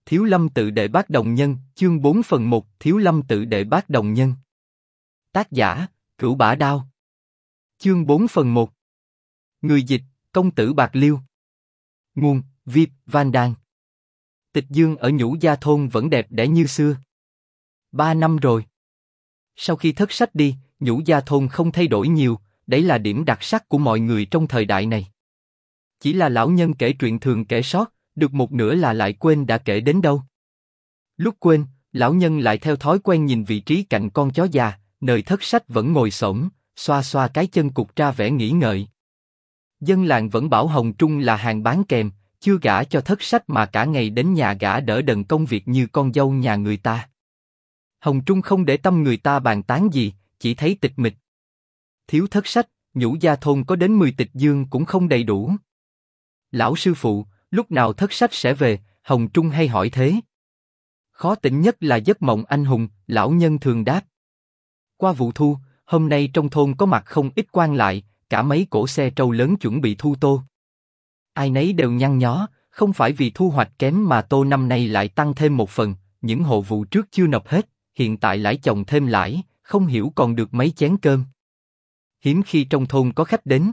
Thiếu Lâm tự đệ bát đồng nhân, chương 4 phần 1, Thiếu Lâm tự đệ bát đồng nhân. Tác giả, Cửu Bả Đao. Chương 4 phần 1. Người dịch, Công tử Bạc Liêu. Nguồn, Viết, Van Đan. Tịch Dương ở Nhũ Gia thôn vẫn đẹp đẽ như xưa. 3 năm rồi. Sau khi Thất Sách đi, Nhũ Gia thôn không thay đổi nhiều, đấy là điểm đặc sắc của mọi người trong thời đại này. Chỉ là lão nhân kể chuyện thường kể sót, được một nửa là lại quên đã kể đến đâu. Lúc quên, lão nhân lại theo thói quen nhìn vị trí cạnh con chó già, nơi Thất Sách vẫn ngồi xổm, xoa xoa cái chân cụt ra vẻ nghĩ ngợi. Dân làng vẫn bảo Hồng Trung là hàng bán kèm, chưa gả cho Thất Sách mà cả ngày đến nhà gả đỡ đần công việc như con dâu nhà người ta. Hồng Trung không để tâm người ta bàn tán gì, chỉ thấy tịch mịch. Thiếu Thất Sách, Nhũ Gia thôn có đến 10 Tịch Dương cũng không đầy đủ. Lão sư phụ, lúc nào Thất Sách sẽ về? Hồng Trung hay hỏi thế. Khó tỉnh nhất là giấc mộng anh hùng, lão nhân thường đáp. Qua vụ thu, hôm nay trong thôn có mặt không ít quan lại, cả mấy cỗ xe trâu lớn chuẩn bị thu tô. Ai nấy đều nhăn nhó, không phải vì thu hoạch kém mà tô năm nay lại tăng thêm một phần, những hộ vụ trước chưa nộp hết, hiện tại lãi chồng thêm lãi, không hiểu còn được mấy chén cơm. Hiếm khi trong thôn có khách đến.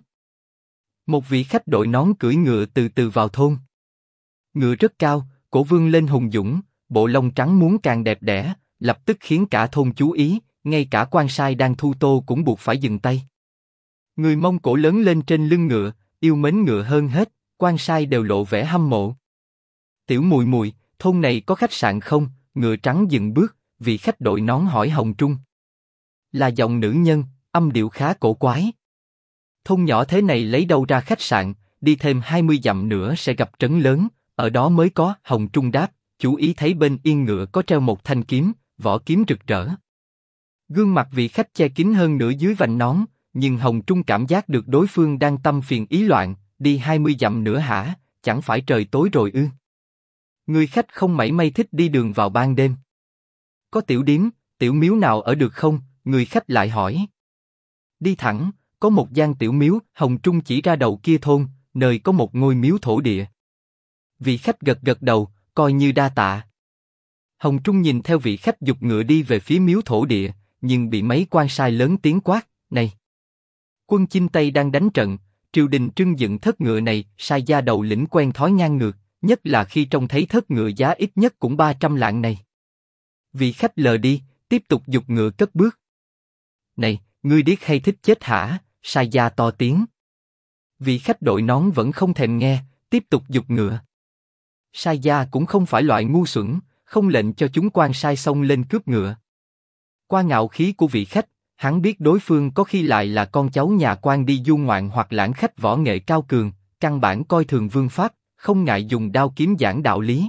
Một vị khách đội nón cưỡi ngựa từ từ vào thôn. Ngựa rất cao, cổ vươn lên hùng dũng, bộ lông trắng muốt càng đẹp đẽ, lập tức khiến cả thôn chú ý, ngay cả quan sai đang thu tô cũng buộc phải dừng tay. Người Mông Cổ lớn lên trên lưng ngựa, yêu mến ngựa hơn hết, quan sai đều lộ vẻ hâm mộ. Tiểu Mùi Mùi, thôn này có khách sạn không? Ngựa trắng dừng bước, vị khách đội nón hỏi Hồng Trung. Là giọng nữ nhân, âm điệu khá cổ quái. Thôn nhỏ thế này lấy đâu ra khách sạn? Đi thêm 20 dặm nữa sẽ gặp trấn lớn, ở đó mới có. Hồng Trung đáp, chú ý thấy bên yên ngựa có treo một thanh kiếm, vỏ kiếm rực rỡ. Gương mặt vị khách che kín hơn nửa dưới vành nón, nhưng Hồng Trung cảm giác được đối phương đang tâm phiền ý loạn. Đi 20 dặm nữa hả? Chẳng phải trời tối rồi ư? Người khách không mảy may thích đi đường vào ban đêm. Có tiểu điếm, tiểu miếu nào ở được không? Người khách lại hỏi. Đi thẳng, có một gian tiểu miếu. Hồng Trung chỉ ra đầu kia thôn, nơi có một ngôi miếu thổ địa. Vị khách gật gật đầu, coi như đa tạ. Hồng Trung nhìn theo vị khách giục ngựa đi về phía miếu thổ địa, nhưng bị mấy quan sai lớn tiếng quát, này! Quân Chinh Tây đang đánh trận, triều đình trưng dựng thất ngựa này, sai gia đầu lĩnh quen thói ngang ngược, nhất là khi trông thấy thất ngựa giá ít nhất cũng 300 lạng này. Vị khách lờ đi, tiếp tục giục ngựa cất bước. Này, ngươi điếc hay thích chết hả? Sai gia to tiếng. Vị khách đội nón vẫn không thèm nghe, tiếp tục giục ngựa. Sai gia cũng không phải loại ngu xuẩn, không lệnh cho chúng quan sai xông lên cướp ngựa. Qua ngạo khí của vị khách, hắn biết đối phương có khi lại là con cháu nhà quan đi du ngoạn hoặc lãng khách võ nghệ cao cường, căn bản coi thường vương pháp, không ngại dùng đao kiếm giảng đạo lý.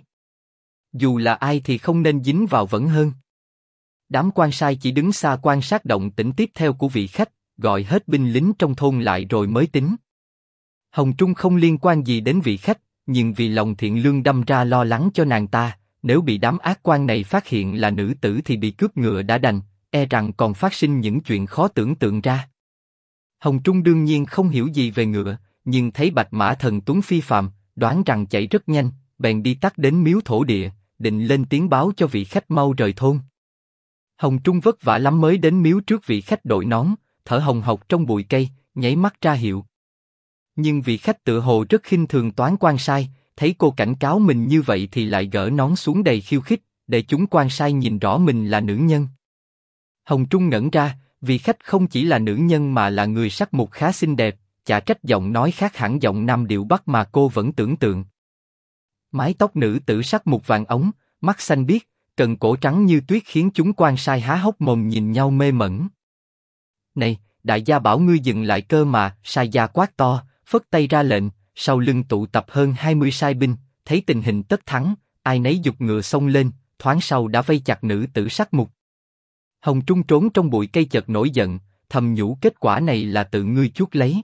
Dù là ai thì không nên dính vào vẫn hơn. Đám quan sai chỉ đứng xa quan sát động tĩnh tiếp theo của vị khách, gọi hết binh lính trong thôn lại rồi mới tính. Hồng Trung không liên quan gì đến vị khách, nhưng vì lòng thiện lương đâm ra lo lắng cho nàng ta, nếu bị đám ác quan này phát hiện là nữ tử thì bị cướp ngựa đã đành, e rằng còn phát sinh những chuyện khó tưởng tượng ra. Hồng Trung đương nhiên không hiểu gì về ngựa, nhưng thấy bạch mã thần tuấn phi phàm, đoán rằng chạy rất nhanh, bèn đi tắt đến miếu thổ địa, định lên tiếng báo cho vị khách mau rời thôn. Hồng Trung vất vả lắm mới đến miếu trước vị khách đội nón, thở hồng hộc trong bụi cây, nháy mắt ra hiệu. Nhưng vị khách tựa hồ rất khinh thường toán quan sai, thấy cô cảnh cáo mình như vậy thì lại gỡ nón xuống đầy khiêu khích, để chúng quan sai nhìn rõ mình là nữ nhân. Hồng Trung ngẩn ra, vị khách không chỉ là nữ nhân mà là người sắc mục khá xinh đẹp, chả trách giọng nói khác hẳn giọng Nam điệu Bắc mà cô vẫn tưởng tượng. Mái tóc nữ tử sắc mục vàng ống, mắt xanh biếc, cần cổ trắng như tuyết khiến chúng quan sai há hốc mồm nhìn nhau mê mẩn. Này, đại gia bảo ngươi dừng lại cơ mà, sai gia quát to, phất tay ra lệnh, sau lưng tụ tập hơn 20 sai binh, thấy tình hình tất thắng, ai nấy giục ngựa xông lên, thoáng sau đã vây chặt nữ tử sắc mục. Hồng Trung trốn trong bụi cây chợt nổi giận, thầm nhủ kết quả này là tự ngươi chuốc lấy.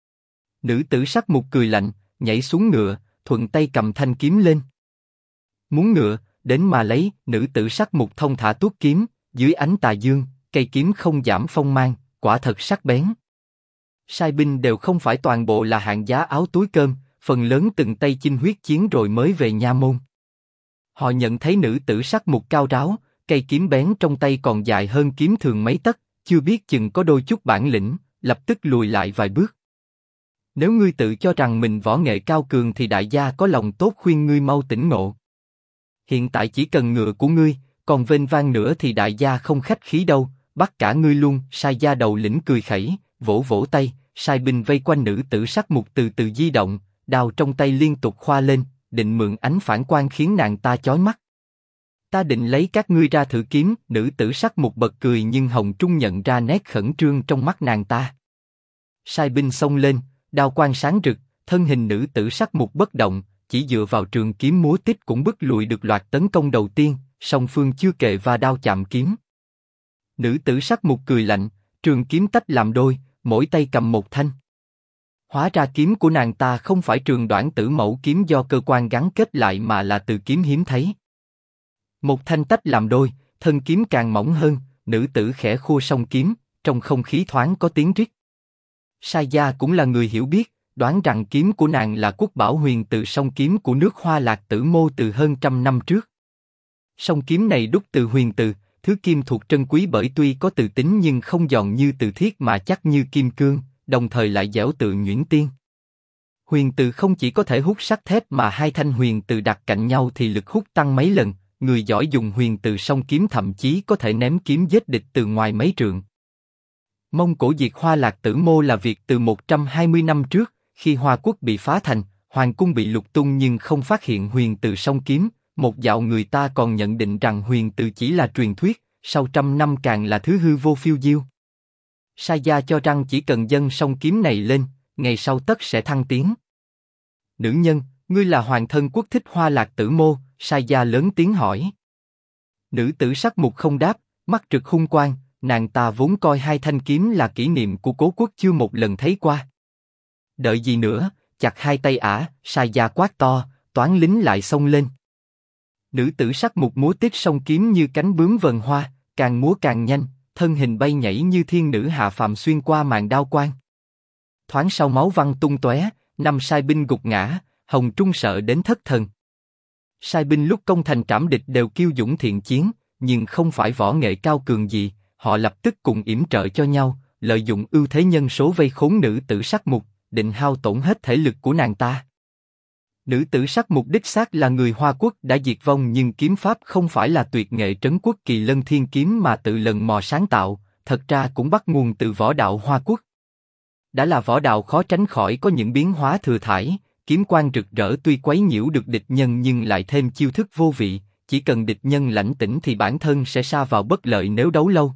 Nữ tử sắc mục cười lạnh, nhảy xuống ngựa, thuận tay cầm thanh kiếm lên. Muốn ngựa, đến mà lấy. Nữ tử sắc mục thông thả tuốt kiếm, dưới ánh tà dương, cây kiếm không giảm phong mang, quả thật sắc bén. Sai binh đều không phải toàn bộ là hạng giá áo túi cơm, phần lớn từng tay chinh huyết chiến rồi mới về nha môn. Họ nhận thấy nữ tử sắc mục cao ráo, cây kiếm bén trong tay còn dài hơn kiếm thường mấy tấc, chưa biết chừng có đôi chút bản lĩnh, lập tức lùi lại vài bước. Nếu ngươi tự cho rằng mình võ nghệ cao cường thì đại gia có lòng tốt khuyên ngươi mau tỉnh ngộ. Hiện tại chỉ cần ngựa của ngươi, còn vênh vang nữa thì đại gia không khách khí đâu, bắt cả ngươi luôn. Sai gia đầu lĩnh cười khẩy, vỗ vỗ tay, sai binh vây quanh nữ tử sắc mục từ từ di động, đao trong tay liên tục khoa lên, định mượn ánh phản quang khiến nàng ta chói mắt. Ta định lấy các ngươi ra thử kiếm. Nữ tử sắc mục bật cười nhưng Hồng Trung nhận ra nét khẩn trương trong mắt nàng ta. Sai binh xông lên, đao quang sáng rực, thân hình nữ tử sắc mục bất động, chỉ dựa vào trường kiếm múa tích cũng bức lùi được loạt tấn công đầu tiên. Song phương chưa kề va đao chạm kiếm. Nữ tử sắc mục cười lạnh, trường kiếm tách làm đôi, mỗi tay cầm một thanh. Hóa ra kiếm của nàng ta không phải trường đoạn tử mẫu kiếm do cơ quan gắn kết lại mà là từ kiếm hiếm thấy. Một thanh tách làm đôi, thân kiếm càng mỏng hơn, nữ tử khẽ khua song kiếm, trong không khí thoáng có tiếng rít. Sai gia cũng là người hiểu biết, đoán rằng kiếm của nàng là quốc bảo huyền từ song kiếm của nước Hoa Lạc Tử Mô từ hơn 100 năm trước. Song kiếm này đúc từ huyền từ, thứ kim thuộc trân quý bởi tuy có từ tính nhưng không giòn như từ thiết mà chắc như kim cương, đồng thời lại dẻo tự nhuyễn tiên. Huyền từ không chỉ có thể hút sắt thép mà hai thanh huyền từ đặt cạnh nhau thì lực hút tăng mấy lần, người giỏi dùng huyền từ song kiếm thậm chí có thể ném kiếm giết địch từ ngoài mấy trượng. Mông Cổ diệt Hoa Lạc Tử Mô là việc từ 120 năm trước, khi Hoa Quốc bị phá thành, hoàng cung bị lục tung nhưng không phát hiện huyền từ song kiếm. Một dạo người ta còn nhận định rằng huyền từ chỉ là truyền thuyết, sau 100 năm càng là thứ hư vô phiêu diêu. Sai gia cho rằng chỉ cần dâng song kiếm này lên, ngày sau tất sẽ thăng tiến. Nữ nhân, ngươi là hoàng thân quốc thích Hoa Lạc Tử Mô? Sai gia lớn tiếng hỏi. Nữ tử sắc mục không đáp, mắt trực hung quang, nàng ta vốn coi hai thanh kiếm là kỷ niệm của cố quốc chưa một lần thấy qua. Đợi gì nữa, chặt hai tay ả. Sai gia quát to, toán lính lại xông lên. Nữ tử sắc mục múa tiết song kiếm như cánh bướm vần hoa, càng múa càng nhanh, thân hình bay nhảy như thiên nữ hạ phàm xuyên qua màn đao quang. Thoáng sau máu văng tung tóe, 5 sai binh gục ngã, Hồng Trung sợ đến thất thần. Sai binh lúc công thành trảm địch đều kiêu dũng thiện chiến, nhưng không phải võ nghệ cao cường gì, họ lập tức cùng yểm trợ cho nhau, lợi dụng ưu thế nhân số vây khốn nữ tử sắc mục, định hao tổn hết thể lực của nàng ta. Nữ tử sắc mục đích xác là người Hoa Quốc đã diệt vong nhưng kiếm pháp không phải là tuyệt nghệ trấn quốc kỳ lân thiên kiếm mà tự lần mò sáng tạo, thật ra cũng bắt nguồn từ võ đạo Hoa Quốc. Đã là võ đạo khó tránh khỏi có những biến hóa thừa thãi, kiếm quang rực rỡ tuy quấy nhiễu được địch nhân nhưng lại thêm chiêu thức vô vị, chỉ cần địch nhân lãnh tĩnh thì bản thân sẽ sa vào bất lợi nếu đấu lâu.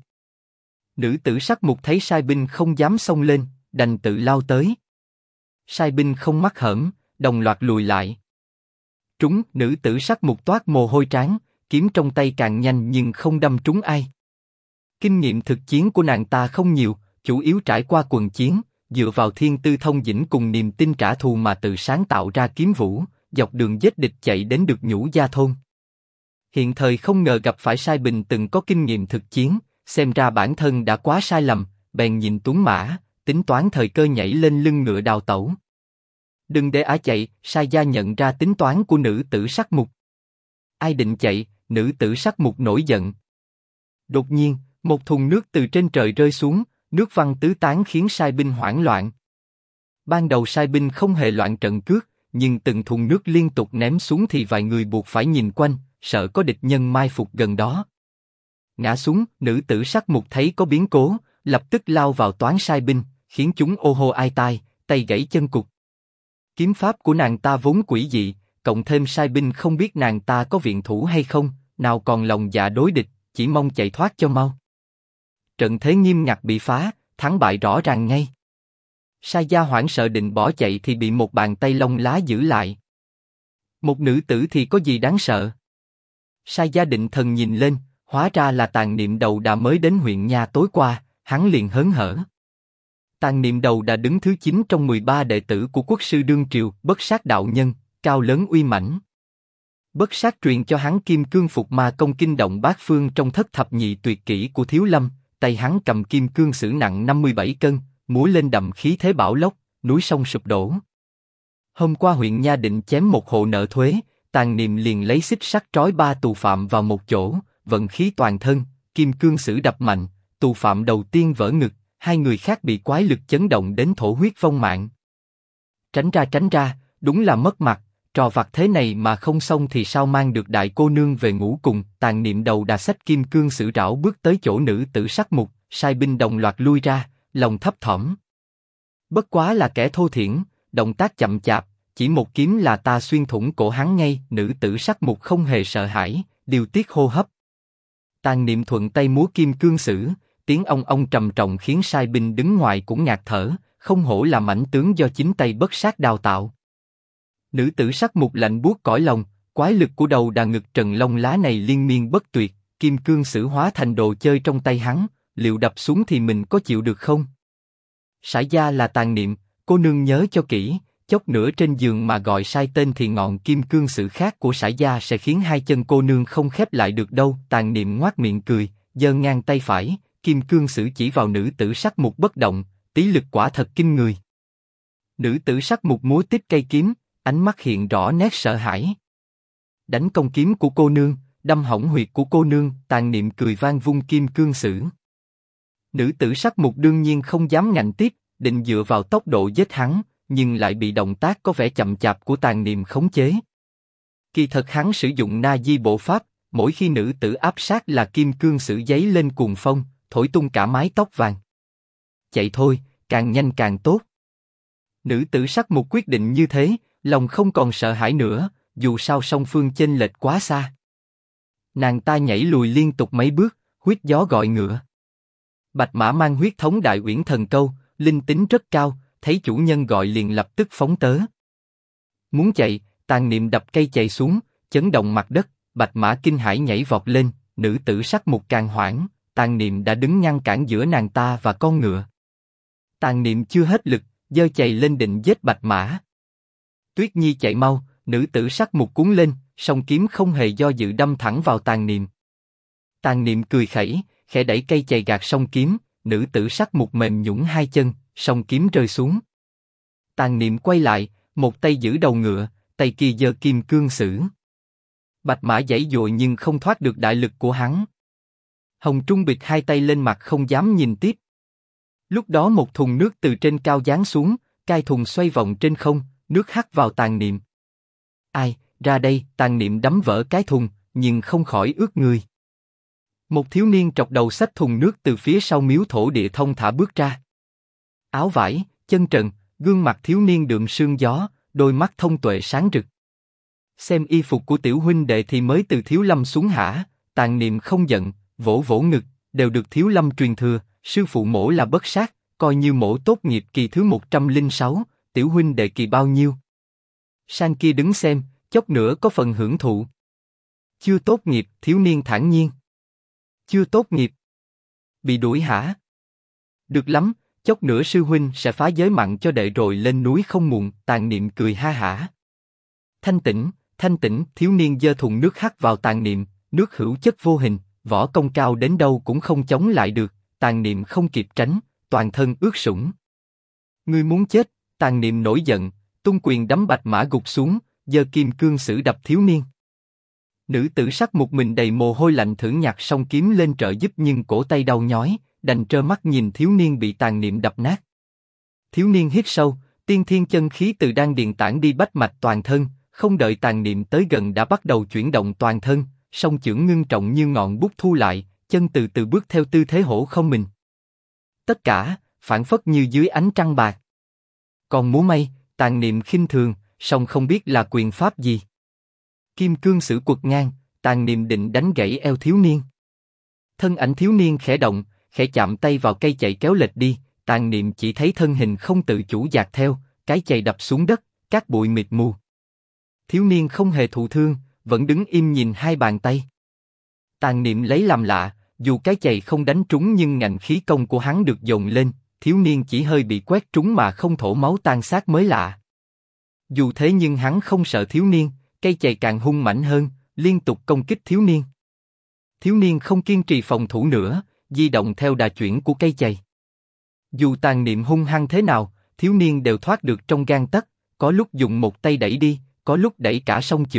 Nữ tử sắc mục thấy sai binh không dám xông lên, đành tự lao tới. Sai binh không mắc hởm, đồng loạt lùi lại. Trúng, nữ tử sắc mục toát mồ hôi trán, kiếm trong tay càng nhanh nhưng không đâm trúng ai. Kinh nghiệm thực chiến của nàng ta không nhiều, chủ yếu trải qua quần chiến, dựa vào thiên tư thông dĩnh cùng niềm tin trả thù mà tự sáng tạo ra kiếm vũ, dọc đường giết địch chạy đến được Nhũ Gia thôn. Hiện thời không ngờ gặp phải sai binh từng có kinh nghiệm thực chiến, xem ra bản thân đã quá sai lầm, bèn nhìn Tuấn Mã, tính toán thời cơ nhảy lên lưng ngựa đào tẩu. Đừng để ả chạy, sai gia nhận ra tính toán của nữ tử sắc mục. Ai định chạy? Nữ tử sắc mục nổi giận. Đột nhiên, một thùng nước từ trên trời rơi xuống, nước văng tứ tán khiến sai binh hoảng loạn. Ban đầu sai binh không hề loạn trận cước, nhưng từng thùng nước liên tục ném xuống thì vài người buộc phải nhìn quanh, sợ có địch nhân mai phục gần đó. Ngã xuống, nữ tử sắc mục thấy có biến cố, lập tức lao vào toán sai binh, khiến chúng ô hô ai tai, tay gãy chân cụt. Kiếm pháp của nàng ta vốn quỷ dị, cộng thêm sai binh không biết nàng ta có viện thủ hay không, nào còn lòng dạ đối địch, chỉ mong chạy thoát cho mau. Trận thế nghiêm ngặt bị phá, thắng bại rõ ràng ngay. Sai gia hoảng sợ định bỏ chạy thì bị một bàn tay lông lá giữ lại. Một nữ tử thì có gì đáng sợ? Sai gia định thần nhìn lên, hóa ra là Tàn Niệm Đầu Đà mới đến huyện Nha tối qua, hắn liền hớn hở. Tàn Niệm Đầu Đà đứng thứ 9 trong 13 đệ tử của quốc sư đương triều, Bất Sát đạo nhân, cao lớn uy mãnh. Bất Sát truyền cho hắn Kim Cương Phục Ma công kinh động bát phương trong thất thập nhị tuyệt kỹ của Thiếu Lâm, tay hắn cầm kim cương sử nặng 57 cân, múa lên đậm khí thế bão lốc, núi sông sụp đổ. Hôm qua huyện Nha định chém một hộ nợ thuế, Tàn Niệm liền lấy xích sắt trói ba tù phạm vào một chỗ, vận khí toàn thân, kim cương sử đập mạnh, tù phạm đầu tiên vỡ ngực, hai người khác bị quái lực chấn động đến thổ huyết vong mạng. Tránh ra, đúng là mất mặt, trò vặt thế này mà không xong thì sao mang được đại cô nương về ngủ cùng. Tàn Niệm đầu đà xách kim cương sử rảo bước tới chỗ nữ tử sắc mục, sai binh đồng loạt lui ra, lòng thấp thỏm. Bất quá là kẻ thô thiển, động tác chậm chạp, chỉ một kiếm là ta xuyên thủng cổ hắn ngay. Nữ tử sắc mục không hề sợ hãi, điều tiết hô hấp. Tàn Niệm thuận tay múa kim cương sử, tiếng ong ong trầm trọng khiến sai binh đứng ngoài cũng ngạt thở, không hổ là mãnh tướng do chính tay bất sát đào tạo. Nữ tử sắc mục lạnh buốt cõi lòng, quái lực của đầu đà ngực Trần Long Lá này liên miên bất tuyệt, kim cương sử hóa thành đồ chơi trong tay hắn, liệu đập xuống thì mình có chịu được không? Sải gia là Tàn Niệm, cô nương nhớ cho kỹ, chốc nữa trên giường mà gọi sai tên thì ngọn kim cương sử khác của sải gia sẽ khiến hai chân cô nương không khép lại được đâu. Tàn Niệm ngoác miệng cười, giơ ngang tay phải, kim cương sử chỉ vào nữ tử sắc mục bất động, tí lực quả thật kinh người. Nữ tử sắc mục múa tích cây kiếm, ánh mắt hiện rõ nét sợ hãi. Đánh công kiếm của cô nương, đâm hỏng huyệt của cô nương. Tàn Niệm cười vang vung kim cương sử. Nữ tử sắc mục đương nhiên không dám ngạnh tiếp, định dựa vào tốc độ giết hắn, nhưng lại bị động tác có vẻ chậm chạp của Tàn Niệm khống chế. Kỳ thật hắn sử dụng Na Di bộ pháp, mỗi khi nữ tử áp sát là kim cương sử giấy lên cuồng phong, thổi tung cả mái tóc vàng. Chạy thôi, càng nhanh càng tốt. Nữ tử sắc mục quyết định như thế, lòng không còn sợ hãi nữa, dù sao song phương chênh lệch quá xa. Nàng ta nhảy lùi liên tục mấy bước, huyết gió gọi ngựa. Bạch mã mang huyết thống đại uyển thần câu, linh tính rất cao, thấy chủ nhân gọi liền lập tức phóng tớ. Muốn chạy, Tàn Niệm đập cây chạy xuống, chấn động mặt đất, bạch mã kinh hãi nhảy vọt lên, nữ tử sắc mục càng hoảng, Tàn Niệm đã đứng ngăn cản giữa nàng ta và con ngựa. Tàn Niệm chưa hết lực, giơ chày lên định giết bạch mã. Tuyết Nhi chạy mau, nữ tử sắc mục cuốn lên, song kiếm không hề do dự đâm thẳng vào Tàn Niệm. Tàn Niệm cười khẩy, khẽ đẩy cây chày gạt song kiếm, nữ tử sắc mục mềm nhũn hai chân, song kiếm rơi xuống. Tàn Niệm quay lại, một tay giữ đầu ngựa, tay kia giơ kim cương sử. Bạch mã giãy giụa nhưng không thoát được đại lực của hắn. Hồng Trung bịt hai tay lên mặt không dám nhìn tiếp. Lúc đó một thùng nước từ trên cao giáng xuống, cai thùng xoay vòng trên không, nước hắt vào Tàn Niệm. Ai, ra đây! Tàn Niệm đấm vỡ cái thùng, nhưng không khỏi ướt người. Một thiếu niên trọc đầu xách thùng nước từ phía sau miếu thổ địa thông thả bước ra. Áo vải, chân trần, gương mặt thiếu niên đượm sương gió, đôi mắt thông tuệ sáng rực. Xem y phục của tiểu huynh đệ thì mới từ Thiếu Lâm xuống hả? Tàn Niệm không giận, vỗ vỗ ngực, đều được Thiếu Lâm truyền thừa, sư phụ mổ là bất sát, coi như mổ tốt nghiệp kỳ thứ 106, tiểu huynh đệ kỳ bao nhiêu? Sang kia đứng xem, chốc nữa có phần hưởng thụ. Chưa tốt nghiệp, thiếu niên thản nhiên. Chưa tốt nghiệp. Bị đuổi hả? Được lắm, chốc nữa sư huynh sẽ phá giới mặn cho đệ rồi lên núi không muộn. Tàn Niệm cười ha hả. Thanh tĩnh, thiếu niên giơ thùng nước hắt vào Tàn Niệm, nước hữu chất vô hình, võ công cao đến đâu cũng không chống lại được. Tàn Niệm không kịp tránh, toàn thân ướt sũng. Ngươi muốn chết! Tàn Niệm nổi giận, tung quyền đấm bạch mã gục xuống, giơ kim cương sử đập thiếu niên. Nữ tử sắc một mình đầy mồ hôi lạnh thử nhặt song kiếm lên trợ giúp nhưng cổ tay đau nhói, đành trơ mắt nhìn thiếu niên bị Tàn Niệm đập nát. Thiếu niên hít sâu, tiên thiên chân khí từ đan điền tản đi bách mạch toàn thân, không đợi Tàn Niệm tới gần đã bắt đầu chuyển động toàn thân, song chưởng ngưng trọng như ngọn bút thu lại, chân từ từ bước theo tư thế hổ không mình. Tất cả phảng phất như dưới ánh trăng bạc. Còn múa may, Tàn Niệm khinh thường, song không biết là quyền pháp gì. Kim cương sử quật ngang, Tàn Niệm định đánh gãy eo thiếu niên. Thân ảnh thiếu niên khẽ động, khẽ chạm tay vào cây chày kéo lệch đi, Tàn Niệm chỉ thấy thân hình không tự chủ dạt theo, cái chày đập xuống đất, cát bụi mịt mù. Thiếu niên không hề thụ thương, vẫn đứng im nhìn hai bàn tay. Tàn Niệm lấy làm lạ, dù cái chày không đánh trúng nhưng ngạnh khí công của hắn được dồn lên, thiếu niên chỉ hơi bị quét trúng mà không thổ máu tan xác mới lạ. Dù thế nhưng hắn không sợ thiếu niên, cây chày càng hung mãnh hơn, liên tục công kích thiếu niên. Thiếu niên không kiên trì phòng thủ nữa, di động theo đà chuyển của cây chày. Dù Tàn Niệm hung hăng thế nào, thiếu niên đều thoát được trong gang tấc, có lúc dùng một tay đẩy đi, có lúc đẩy cả song chưởng,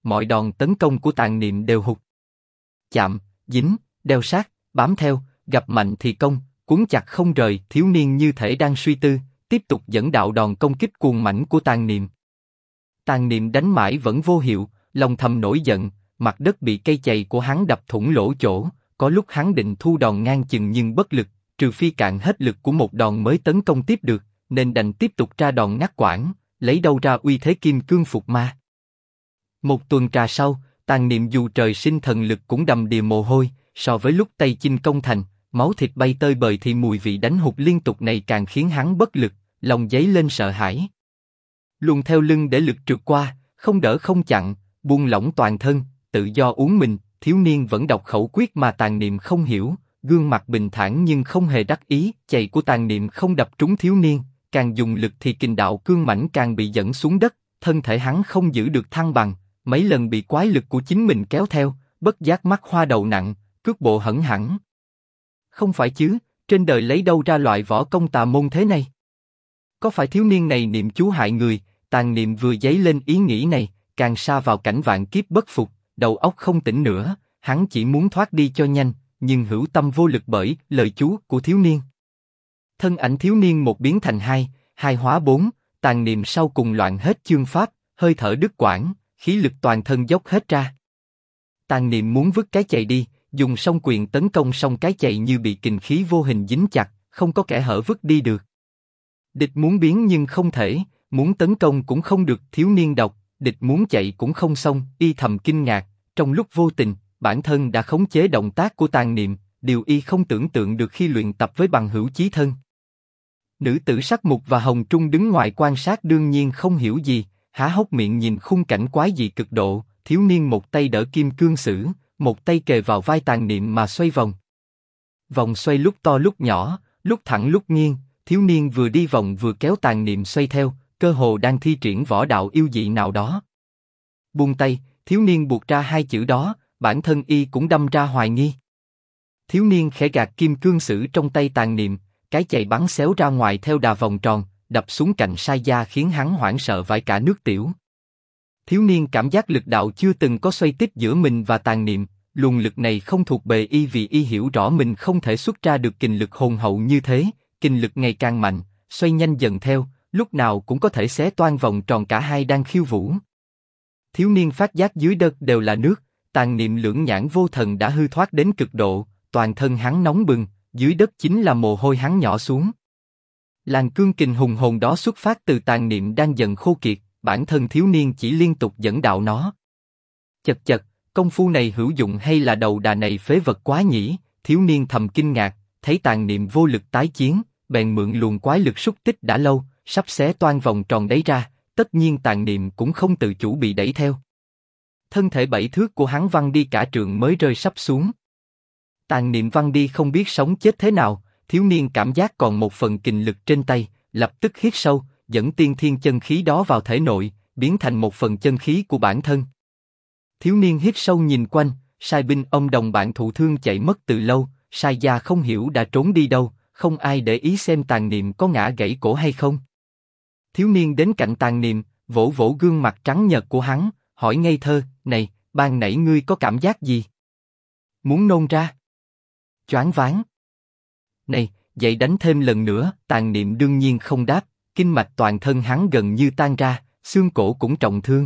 mọi đòn tấn công của Tàn Niệm đều hụt. Chạm, dính, đeo sát, bám theo, gặp mạnh thì công, cuốn chặt không rời. Thiếu niên như thể đang suy tư, tiếp tục dẫn đạo đòn công kích cuồng mãnh của Tàn Niệm. Tàn Niệm đánh mãi vẫn vô hiệu, lòng thầm nổi giận, mặt đất bị cây chày của hắn đập thủng lỗ chỗ. Có lúc hắn định thu đòn ngang chừng nhưng bất lực, trừ phi cạn hết lực của một đòn mới tấn công tiếp được, nên đành tiếp tục ra đòn ngắt quãng, lấy đâu ra uy thế kim cương phục ma. Một tuần trà sau, Tàn Niệm dù trời sinh thần lực cũng đầm đìa mồ hôi, so với lúc Tây Chinh công thành, máu thịt bay tơi bời thì mùi vị đánh hụt liên tục này càng khiến hắn bất lực, lòng dấy lên sợ hãi. Luồn theo lưng để lực trượt qua, không đỡ không chặn, buông lỏng toàn thân, tự do uống mình. Thiếu niên vẫn đọc khẩu quyết mà Tàn Niệm không hiểu, gương mặt bình thản nhưng không hề đắc ý. Chày của Tàn Niệm không đập trúng thiếu niên, càng dùng lực thì kình đạo cương mãnh càng bị dẫn xuống đất, thân thể hắn không giữ được thăng bằng, mấy lần bị quái lực của chính mình kéo theo, bất giác mắt hoa đầu nặng, cước bộ hẫng hẳn. Không phải chứ, trên đời lấy đâu ra loại võ công tà môn thế này? Có phải thiếu niên này niệm chú hại người? Tàn Niệm vừa dấy lên ý nghĩ này, càng sa vào cảnh vạn kiếp bất phục, đầu óc không tỉnh nữa. Hắn chỉ muốn thoát đi cho nhanh, nhưng hữu tâm vô lực bởi lời chú của thiếu niên. Thân ảnh thiếu niên một biến thành hai, hai hóa bốn. Tàn Niệm sau cùng loạn hết chương pháp, hơi thở đứt quãng, khí lực toàn thân dốc hết ra. Tàn Niệm muốn vứt cái chày đi, dùng song quyền tấn công song cái chày như bị kình khí vô hình dính chặt, không có kẻ hở vứt đi được. Địch muốn biến nhưng không thể, muốn tấn công cũng không được. Thiếu niên đọc, địch muốn chạy cũng không xong. Y thầm kinh ngạc, trong lúc vô tình, bản thân đã khống chế động tác của Tàn Niệm, điều y không tưởng tượng được khi luyện tập với bằng hữu chí thân. Nữ tử Sắc Mục và Hồng Trung đứng ngoài quan sát đương nhiên không hiểu gì, há hốc miệng nhìn khung cảnh quái dị cực độ. Thiếu niên một tay đỡ kim cương sử, một tay kề vào vai Tàn Niệm mà xoay vòng. Vòng xoay lúc to lúc nhỏ, lúc thẳng lúc nghiêng. Thiếu niên vừa đi vòng vừa kéo Tàn Niệm xoay theo, cơ hồ đang thi triển võ đạo yêu dị nào đó. Buông tay, thiếu niên buộc ra hai chữ đó, bản thân y cũng đâm ra hoài nghi. Thiếu niên khẽ gạt kim cương sử trong tay Tàn Niệm, cái chày bắn xéo ra ngoài theo đà vòng tròn, đập xuống cạnh sai da khiến hắn hoảng sợ vãi cả nước tiểu. Thiếu niên cảm giác lực đạo chưa từng có xoay tít giữa mình và Tàn Niệm, luồng lực này không thuộc bề y vì y hiểu rõ mình không thể xuất ra được kình lực hồn hậu như thế. Kình lực ngày càng mạnh, xoay nhanh dần theo, lúc nào cũng có thể xé toang vòng tròn cả hai đang khiêu vũ. Thiếu niên phát giác dưới đất đều là nước, Tàn Niệm lưỡng nhãn vô thần đã hư thoát đến cực độ, toàn thân hắn nóng bừng, dưới đất chính là mồ hôi hắn nhỏ xuống. Làn cương kình hùng hồn đó xuất phát từ Tàn Niệm đang dần khô kiệt, bản thân thiếu niên chỉ liên tục dẫn đạo nó. Chật chật, công phu này hữu dụng hay là đầu đà này phế vật quá nhỉ? Thiếu niên thầm kinh ngạc, thấy Tàn Niệm vô lực tái chiến, bèn mượn luồng quái lực xúc tích đã lâu, sắp xé toang vòng tròn đấy ra, tất nhiên Tàn Niệm cũng không tự chủ bị đẩy theo. Thân thể 7 thước của hắn văng đi cả trượng mới rơi sắp xuống. Tàn Niệm văng đi không biết sống chết thế nào, thiếu niên cảm giác còn một phần kình lực trên tay, lập tức hít sâu, dẫn tiên thiên chân khí đó vào thể nội, biến thành một phần chân khí của bản thân. Thiếu niên hít sâu nhìn quanh, sai binh ông đồng bạn thụ thương chạy mất từ lâu, sai gia không hiểu đã trốn đi đâu, không ai để ý xem Tàn Niệm có ngã gãy cổ hay không. Thiếu niên đến cạnh Tàn Niệm, vỗ vỗ gương mặt trắng nhợt của hắn, hỏi ngây thơ, này, ban nãy ngươi có cảm giác gì? Muốn nôn ra? Choáng váng. Này, vậy đánh thêm lần nữa. Tàn Niệm đương nhiên không đáp, kinh mạch toàn thân hắn gần như tan ra, xương cổ cũng trọng thương.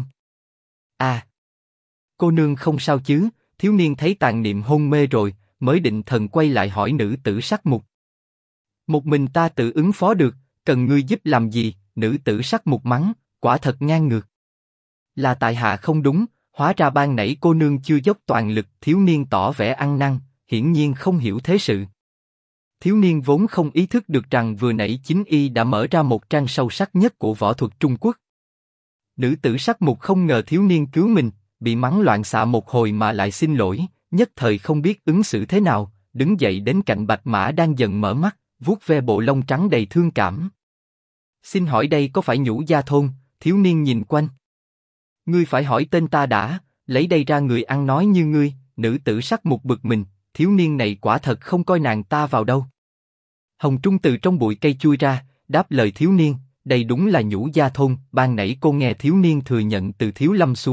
À, cô nương không sao chứ? Thiếu niên thấy Tàn Niệm hôn mê rồi, mới định thần quay lại hỏi nữ tử Sắc Mục. Một mình ta tự ứng phó được, cần ngươi giúp làm gì? Nữ tử Sắc Mục mắng, quả thật ngang ngược. Là tại hạ không đúng, hóa ra ban nãy cô nương chưa dốc toàn lực. Thiếu niên tỏ vẻ ăn năn, hiển nhiên không hiểu thế sự. Thiếu niên vốn không ý thức được rằng vừa nãy chính y đã mở ra một trang sâu sắc nhất của võ thuật Trung Quốc. Nữ tử Sắc Mục không ngờ thiếu niên cứu mình, bị mắng loạn xạ một hồi mà lại xin lỗi, nhất thời không biết ứng xử thế nào, đứng dậy đến cạnh Bạch Mã đang dần mở mắt, vuốt ve bộ lông trắng đầy thương cảm. Xin hỏi đây có phải Nhũ Gia thôn? Thiếu niên nhìn quanh. Ngươi phải hỏi tên ta đã, lấy đây ra người ăn nói như ngươi. Nữ tử Sắc Mục bực mình, thiếu niên này quả thật không coi nàng ta vào đâu. Hồng Trung từ trong bụi cây chui ra, đáp lời thiếu niên, đây đúng là Nhũ Gia thôn. Ban nãy cô nghe thiếu niên thừa nhận từ Thiếu Lâm xuống,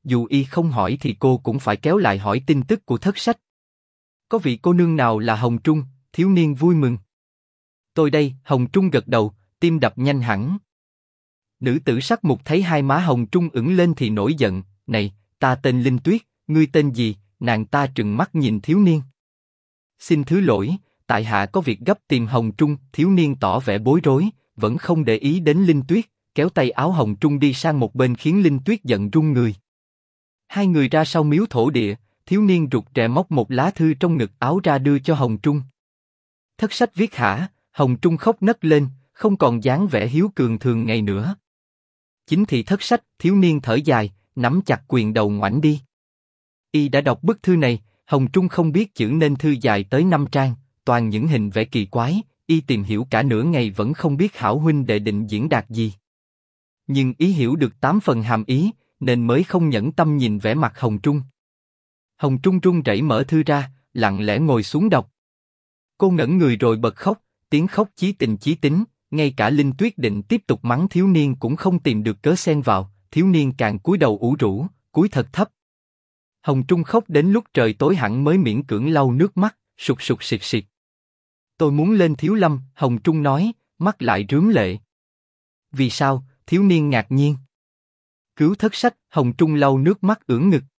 dù y không hỏi thì cô cũng phải kéo lại hỏi tin tức của thất sách. Có vị cô nương nào là Hồng Trung? Thiếu niên vui mừng. Tôi đây, Hồng Trung gật đầu, tim đập nhanh hẳn. Nữ tử sắc mục thấy hai má Hồng Trung ửng lên thì nổi giận, này, ta tên Linh Tuyết, ngươi tên gì? Nàng ta trừng mắt nhìn thiếu niên. Xin thứ lỗi, tại hạ có việc gấp tìm Hồng Trung. Thiếu niên tỏ vẻ bối rối, vẫn không để ý đến Linh Tuyết, kéo tay áo Hồng Trung đi sang một bên khiến Linh Tuyết giận run người. Hai người ra sau miếu thổ địa, thiếu niên rụt rè móc một lá thư trong ngực áo ra đưa cho Hồng Trung. Thất sách viết hả? Hồng Trung khóc nấc lên, không còn dáng vẻ hiếu cường thường ngày nữa. Chính thị thất sách, thiếu niên thở dài, nắm chặt quyền đầu ngoảnh đi. Y đã đọc bức thư này, Hồng Trung không biết chữ nên thư dài tới 5 trang, toàn những hình vẽ kỳ quái, y tìm hiểu cả nửa ngày vẫn không biết hảo huynh đệ định diễn đạt gì. Nhưng ý hiểu được 8 phần hàm ý, nên mới không nhẫn tâm nhìn vẻ mặt Hồng Trung. Hồng Trung run rẩy mở thư ra, lặng lẽ ngồi xuống đọc. Cô ngẩn người rồi bật khóc, tiếng khóc chí tình chí tính, ngay cả Linh Tuyết định tiếp tục mắng thiếu niên cũng không tìm được cớ xen vào, thiếu niên càng cúi đầu ủ rũ, cúi thật thấp. Hồng Trung khóc đến lúc trời tối hẳn mới miễn cưỡng lau nước mắt, sụt sụt sịt sịt. Tôi muốn lên Thiếu Lâm, Hồng Trung nói, mắt lại rướm lệ. Vì sao? Thiếu niên ngạc nhiên. Cứu thất sách, Hồng Trung lau nước mắt ưỡn ngực.